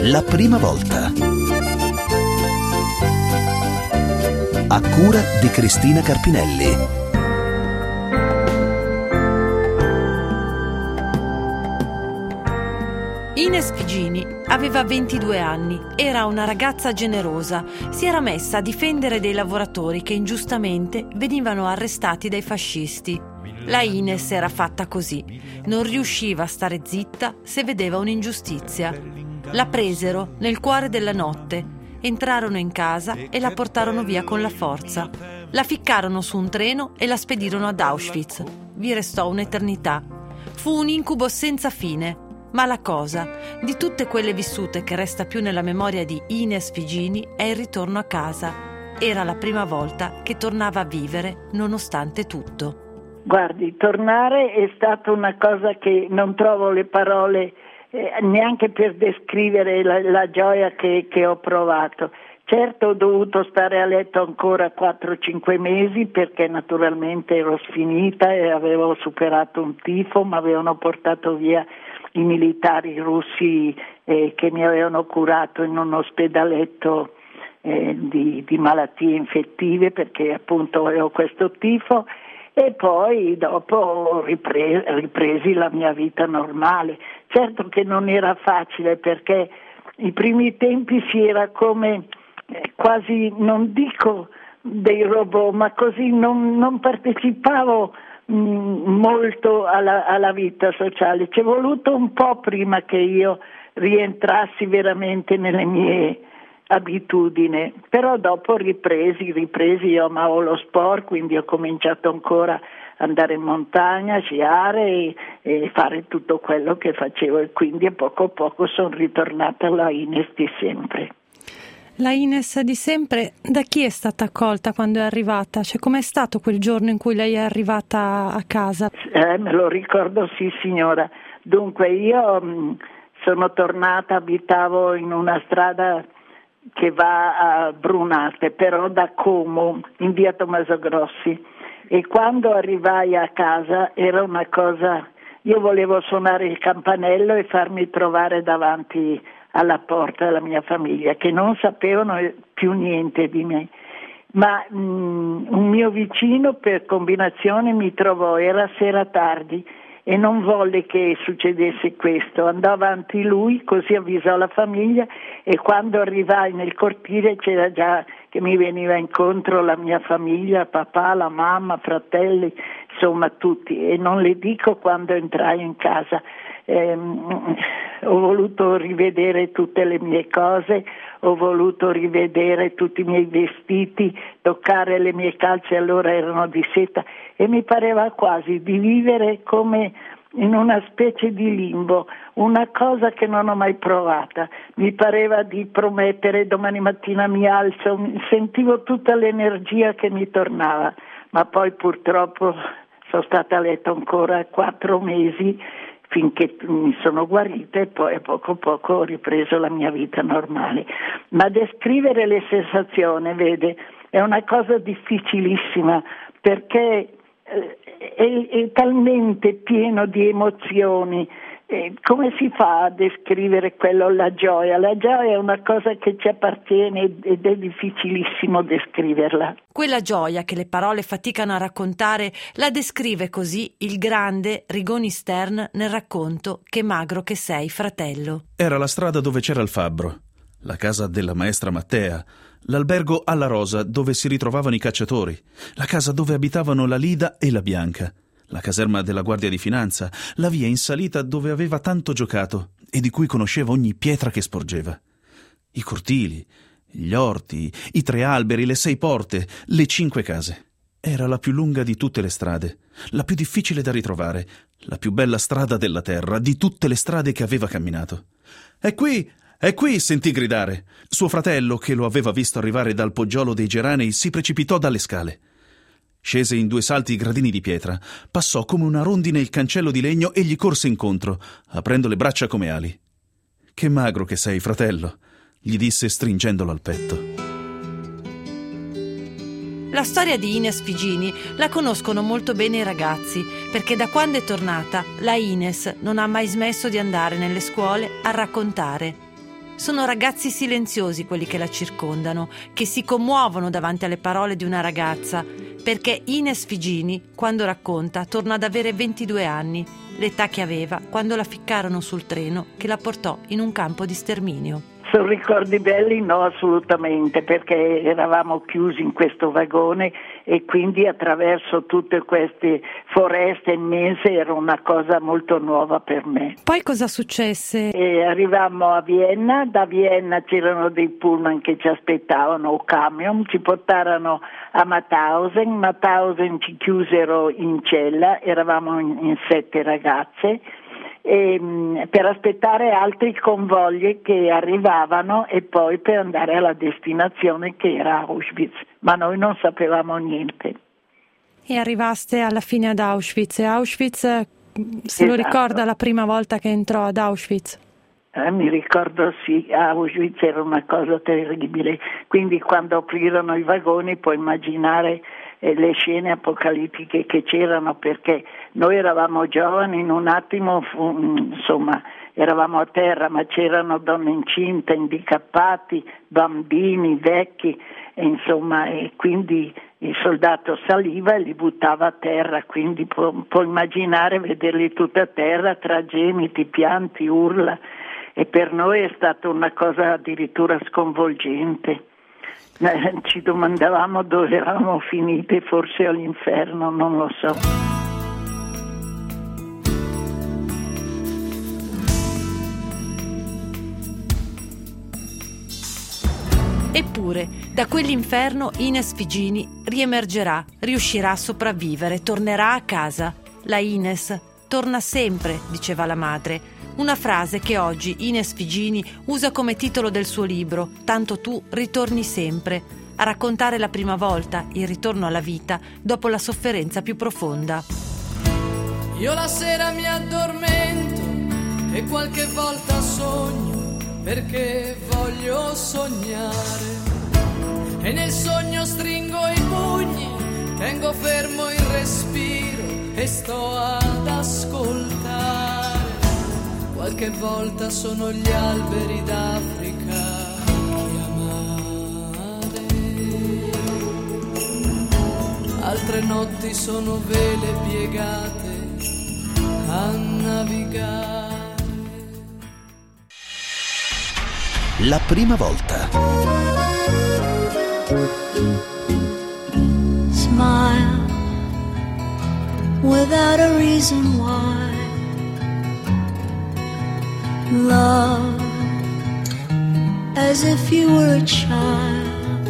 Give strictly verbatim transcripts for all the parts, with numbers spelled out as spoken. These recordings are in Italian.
La prima volta. A cura di Cristina Carpinelli. Ines Figini aveva ventidue anni, era una ragazza generosa, si era messa a difendere dei lavoratori che ingiustamente venivano arrestati dai fascisti. La Ines era fatta così, non riusciva a stare zitta se vedeva un'ingiustizia. La presero nel cuore della notte, entrarono in casa e la portarono via con la forza. La ficcarono su un treno e la spedirono ad Auschwitz. Vi restò un'eternità. Fu un incubo senza fine. Ma la cosa, di tutte quelle vissute che resta più nella memoria di Ines Figini, è il ritorno a casa. Era la prima volta che tornava a vivere nonostante tutto. Guardi, tornare è stata una cosa che non trovo le parole eh, neanche per descrivere la, la gioia che, che ho provato. Certo, ho dovuto stare a letto ancora quattro cinque mesi perché naturalmente ero sfinita e avevo superato un tifo, mi avevano portato via i militari russi eh, che mi avevano curato in un ospedaletto eh, di, di malattie infettive perché appunto avevo questo tifo, e poi dopo ho ripre- ripresi la mia vita normale. Certo che non era facile perché i primi tempi si era come eh, quasi, non dico dei robot, ma così non, non partecipavo molto alla, alla vita sociale. Ci è voluto un po' prima che io rientrassi veramente nelle mie abitudini, però dopo ripresi, ripresi, io amavo lo sport, quindi ho cominciato ancora ad andare in montagna, sciare e, e fare tutto quello che facevo, e quindi a poco a poco sono ritornata alla Ines di sempre. La Ines di sempre, da chi è stata accolta quando è arrivata? Cioè, com'è stato quel giorno in cui lei è arrivata a casa? Eh, me lo ricordo, sì signora. Dunque io mh, sono tornata, abitavo in una strada che va a Brunate, però da Como, in via Tommaso Grossi, e quando arrivai a casa era una cosa, io volevo suonare il campanello e farmi trovare davanti alla porta della mia famiglia, che non sapevano più niente di me, ma mh, un mio vicino per combinazione mi trovò, era sera tardi e non volle che succedesse questo, andò avanti lui, così avvisò la famiglia, e quando arrivai nel cortile c'era già che mi veniva incontro la mia famiglia, papà, la mamma, fratelli, insomma tutti, e non le dico quando entrai in casa. Eh, ho voluto rivedere tutte le mie cose, ho voluto rivedere tutti i miei vestiti, toccare le mie calze, allora erano di seta, e mi pareva quasi di vivere come in una specie di limbo, una cosa che non ho mai provata. Mi pareva di promettere domani mattina mi alzo, sentivo tutta l'energia che mi tornava, ma poi purtroppo sono stata a letto ancora quattro mesi finché mi sono guarita, e poi a poco a poco ho ripreso la mia vita normale. Ma descrivere le sensazioni, vede, è una cosa difficilissima perché eh, è, è talmente pieno di emozioni. Eh, come si fa a descrivere quello, la gioia? La gioia è una cosa che ci appartiene ed è difficilissimo descriverla. Quella gioia che le parole faticano a raccontare la descrive così il grande Rigoni Stern nel racconto Che magro che sei, fratello. Era la strada dove c'era il fabbro, la casa della maestra Mattea, l'albergo alla Rosa dove si ritrovavano i cacciatori, la casa dove abitavano la Lida e la Bianca, la caserma della Guardia di Finanza, la via in salita dove aveva tanto giocato e di cui conosceva ogni pietra che sporgeva. I cortili, gli orti, i tre alberi, le sei porte, le cinque case. Era la più lunga di tutte le strade, la più difficile da ritrovare, la più bella strada della terra, di tutte le strade che aveva camminato. «È qui! È qui!» sentì gridare. Suo fratello, che lo aveva visto arrivare dal poggiolo dei geranei, si precipitò dalle scale. Scese in due salti i gradini di pietra, passò come una rondine il cancello di legno e gli corse incontro, aprendo le braccia come ali. «Che magro che sei, fratello!» gli disse stringendolo al petto. La storia di Ines Figini la conoscono molto bene i ragazzi, perché da quando è tornata la Ines non ha mai smesso di andare nelle scuole a raccontare. Sono ragazzi silenziosi quelli che la circondano, che si commuovono davanti alle parole di una ragazza, perché Ines Figini, quando racconta, torna ad avere ventidue anni, l'età che aveva quando la ficcarono sul treno che la portò in un campo di sterminio. Sono ricordi belli? No, assolutamente, perché eravamo chiusi in questo vagone e quindi attraverso tutte queste foreste immense era una cosa molto nuova per me. Poi cosa successe? E arrivammo a Vienna, da Vienna c'erano dei pullman che ci aspettavano, o camion, ci portarono a Mauthausen, Mauthausen ci chiusero in cella, eravamo in, in sette ragazze, e, mh, per aspettare altri convogli che arrivavano e poi per andare alla destinazione che era Auschwitz, ma noi non sapevamo niente. E arrivaste alla fine ad Auschwitz, e Auschwitz, se esatto. Lo ricorda la prima volta che entrò ad Auschwitz? Eh, mi ricordo, sì, Auschwitz era una cosa terribile, quindi quando aprirono i vagoni puoi immaginare eh, le scene apocalittiche che c'erano, perché noi eravamo giovani, in un attimo fu, insomma eravamo a terra, ma c'erano donne incinte, handicappati, bambini, vecchi, e, insomma, e quindi il soldato saliva e li buttava a terra, quindi può, può immaginare vederli tutti a terra tra gemiti, pianti, urla. E per noi è stata una cosa addirittura sconvolgente. Ci domandavamo dove eravamo finite, forse all'inferno, non lo so. Eppure, da quell'inferno Ines Figini riemergerà, riuscirà a sopravvivere, tornerà a casa. La Ines torna sempre, diceva la madre. Una frase che oggi Ines Figini usa come titolo del suo libro, Tanto tu ritorni sempre, a raccontare la prima volta, il ritorno alla vita, dopo la sofferenza più profonda. Io la sera mi addormento e qualche volta sogno, perché voglio sognare. E nel sogno stringo i pugni, tengo fermo il respiro e sto ad ascoltare. Qualche volta sono gli alberi d'Africa chiamate, altre notti sono vele piegate a navigare. La prima volta. Smile without a reason why. Love as if you were a child.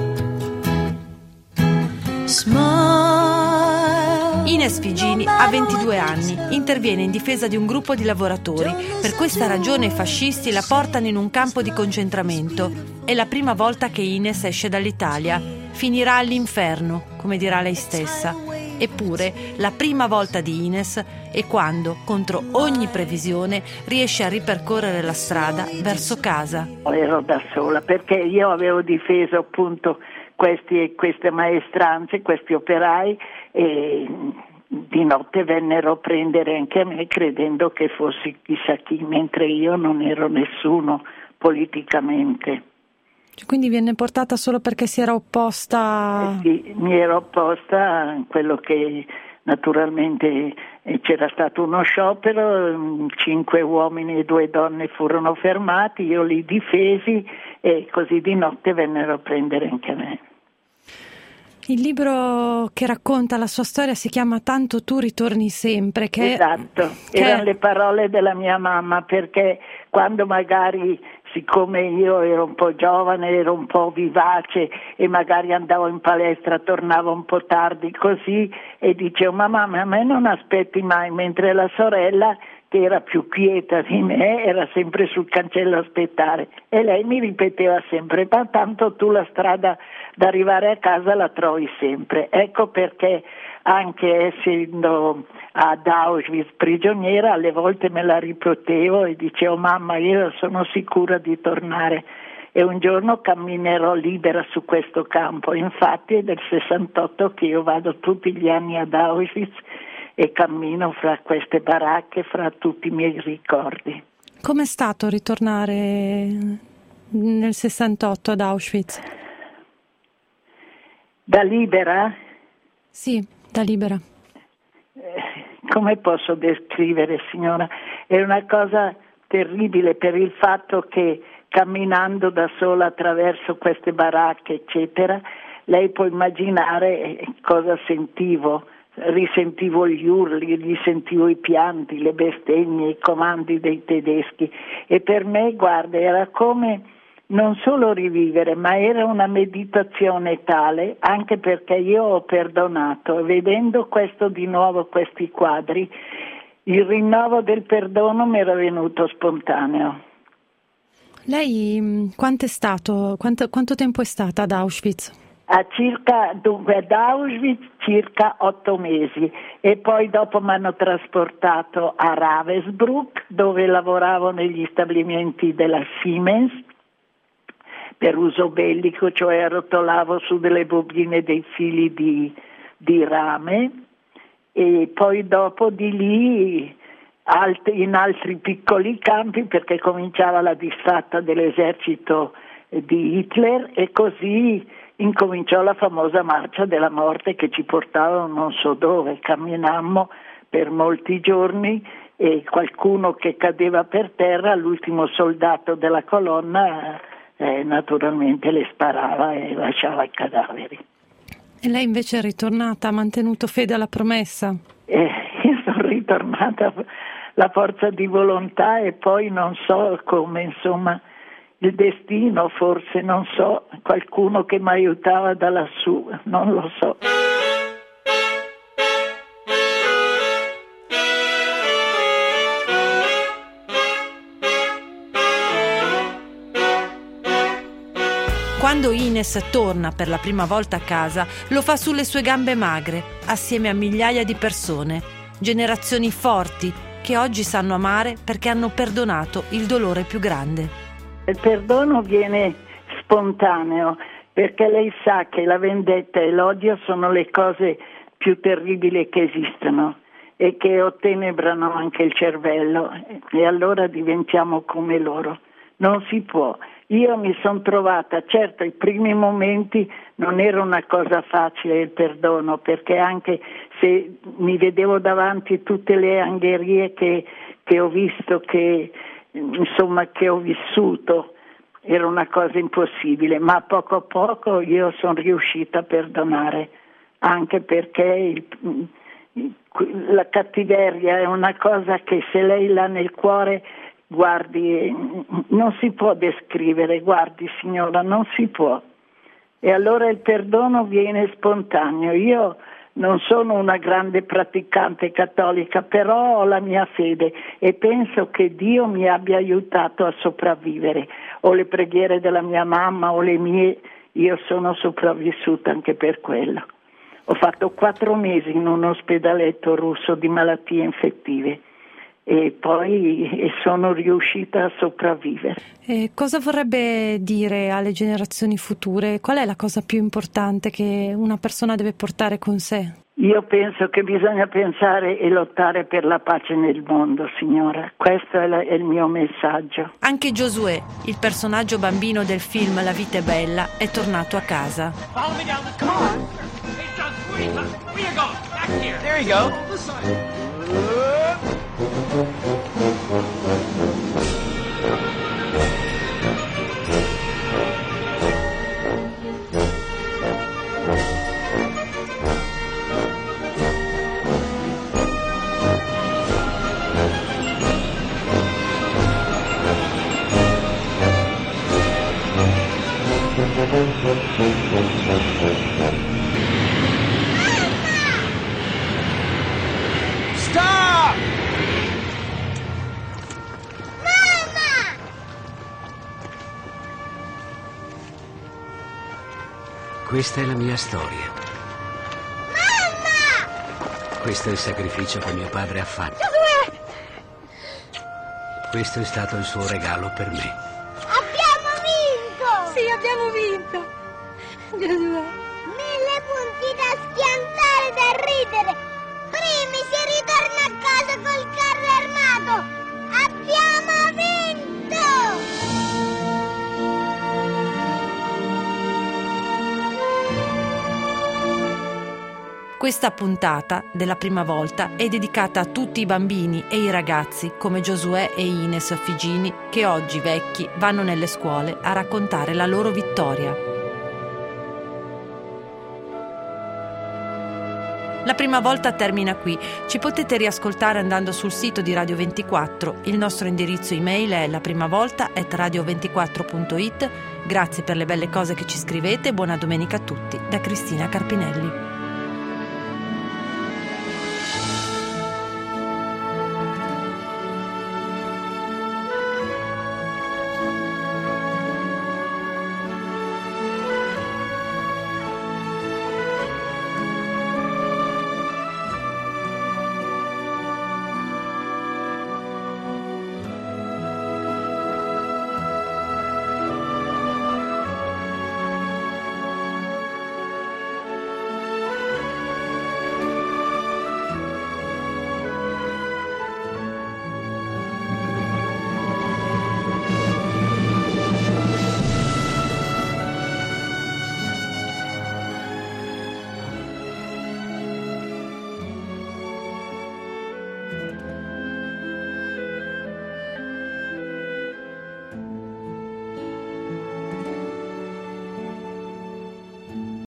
Smile. Ines Figini ha ventidue anni, interviene in difesa di un gruppo di lavoratori. Per questa ragione i fascisti la portano in un campo di concentramento. È la prima volta che Ines esce dall'Italia. Finirà all'inferno, come dirà lei stessa. Eppure, la prima volta di Ines è quando, contro ogni previsione, riesce a ripercorrere la strada verso casa. Ero da sola perché io avevo difeso appunto questi, queste maestranze, questi operai, e di notte vennero a prendere anche me credendo che fossi chissà chi, mentre io non ero nessuno politicamente. Quindi viene portata solo perché si era opposta? Eh sì, mi ero opposta a quello che naturalmente eh, c'era stato uno sciopero, cinque uomini e due donne furono fermati, io li difesi e così di notte vennero a prendere anche me. Il libro che racconta la sua storia si chiama Tanto tu ritorni sempre. Che esatto, che... erano le parole della mia mamma, perché quando magari, siccome io ero un po' giovane, ero un po' vivace e magari andavo in palestra, tornavo un po' tardi così e dicevo mamma, a me non aspetti mai, mentre la sorella, che era più quieta di me, era sempre sul cancello a aspettare e lei mi ripeteva sempre ma tanto tu la strada da arrivare a casa la trovi sempre. Ecco perché anche essendo ad Auschwitz prigioniera alle volte me la ripetevo e dicevo mamma io sono sicura di tornare e un giorno camminerò libera su questo campo. Infatti è del sessantotto che io vado tutti gli anni ad Auschwitz e cammino fra queste baracche, fra tutti i miei ricordi. Com'è stato ritornare nel sessantotto ad Auschwitz. Da libera? Sì, da libera. Come posso descrivere, signora? È una cosa terribile per il fatto che camminando da sola attraverso queste baracche, eccetera, lei può immaginare cosa sentivo. Risentivo gli urli, gli sentivo i pianti, le bestemmie, i comandi dei tedeschi e per me, guarda, era come non solo rivivere, ma era una meditazione tale, anche perché io ho perdonato e vedendo questo di nuovo, questi quadri, il rinnovo del perdono mi era venuto spontaneo. Lei quanto è stato, quanto, quanto tempo è stata ad Auschwitz? A circa, dunque ad Auschwitz circa otto mesi e poi dopo mi hanno trasportato a Ravensbrück dove lavoravo negli stabilimenti della Siemens per uso bellico, cioè arrotolavo su delle bobine dei fili di, di rame e poi dopo di lì alt- in altri piccoli campi perché cominciava la disfatta dell'esercito di Hitler e così incominciò la famosa marcia della morte che ci portava non so dove, camminammo per molti giorni e qualcuno che cadeva per terra, l'ultimo soldato della colonna eh, naturalmente le sparava e lasciava i cadaveri. E lei invece è ritornata, ha mantenuto fede alla promessa? Eh, io sono ritornata la forza di volontà e poi non so come, insomma, il destino forse, non so, qualcuno che mi aiutava da lassù, non lo so. Quando Ines torna per la prima volta a casa, lo fa sulle sue gambe magre, assieme a migliaia di persone, generazioni forti che oggi sanno amare perché hanno perdonato il dolore più grande. Il perdono viene spontaneo perché lei sa che la vendetta e l'odio sono le cose più terribili che esistono e che ottenebrano anche il cervello e allora diventiamo come loro. Non si può. Io mi sono trovata, certo i primi momenti non era una cosa facile il perdono perché anche se mi vedevo davanti tutte le angherie che, che ho visto, che insomma che ho vissuto, era una cosa impossibile, ma poco a poco io sono riuscita a perdonare, anche perché il, la cattiveria è una cosa che se lei l'ha nel cuore, guardi, non si può descrivere, guardi signora, non si può. E allora il perdono viene spontaneo. Io non sono una grande praticante cattolica, però ho la mia fede e penso che Dio mi abbia aiutato a sopravvivere. O le preghiere della mia mamma o le mie, io sono sopravvissuta anche per quello. Ho fatto quattro mesi in un ospedaletto russo di malattie infettive e poi sono riuscita a sopravvivere. E cosa vorrebbe dire alle generazioni future? Qual è la cosa più importante che una persona deve portare con sé? Io penso che bisogna pensare e lottare per la pace nel mondo, signora. Questo è, la, è il mio messaggio. Anche Giosuè, il personaggio bambino del film La vita è bella, è tornato a casa. Follow me down the come on. Hey, John, where you, where you going? Back here. There you go. This side. Stop! Mamma! Questa è la mia storia. Mamma! Questo è il sacrificio che mio padre ha fatto. Giosuè! Questo è stato il suo regalo per me. Abbiamo vinto! Sì, abbiamo vinto! Giosuè! Mille punti da schiantare, da ridere! Primi si ritorna a casa col carro armato! Abbiamo vinto! Questa puntata della prima volta è dedicata a tutti i bambini e i ragazzi come Giosuè e Ines Figini che oggi vecchi vanno nelle scuole a raccontare la loro vittoria. La prima volta termina qui. Ci potete riascoltare andando sul sito di Radio ventiquattro. Il nostro indirizzo email è laprimavolta chiocciola radio ventiquattro punto it. Grazie per le belle cose che ci scrivete. Buona domenica a tutti da Cristina Carpinelli.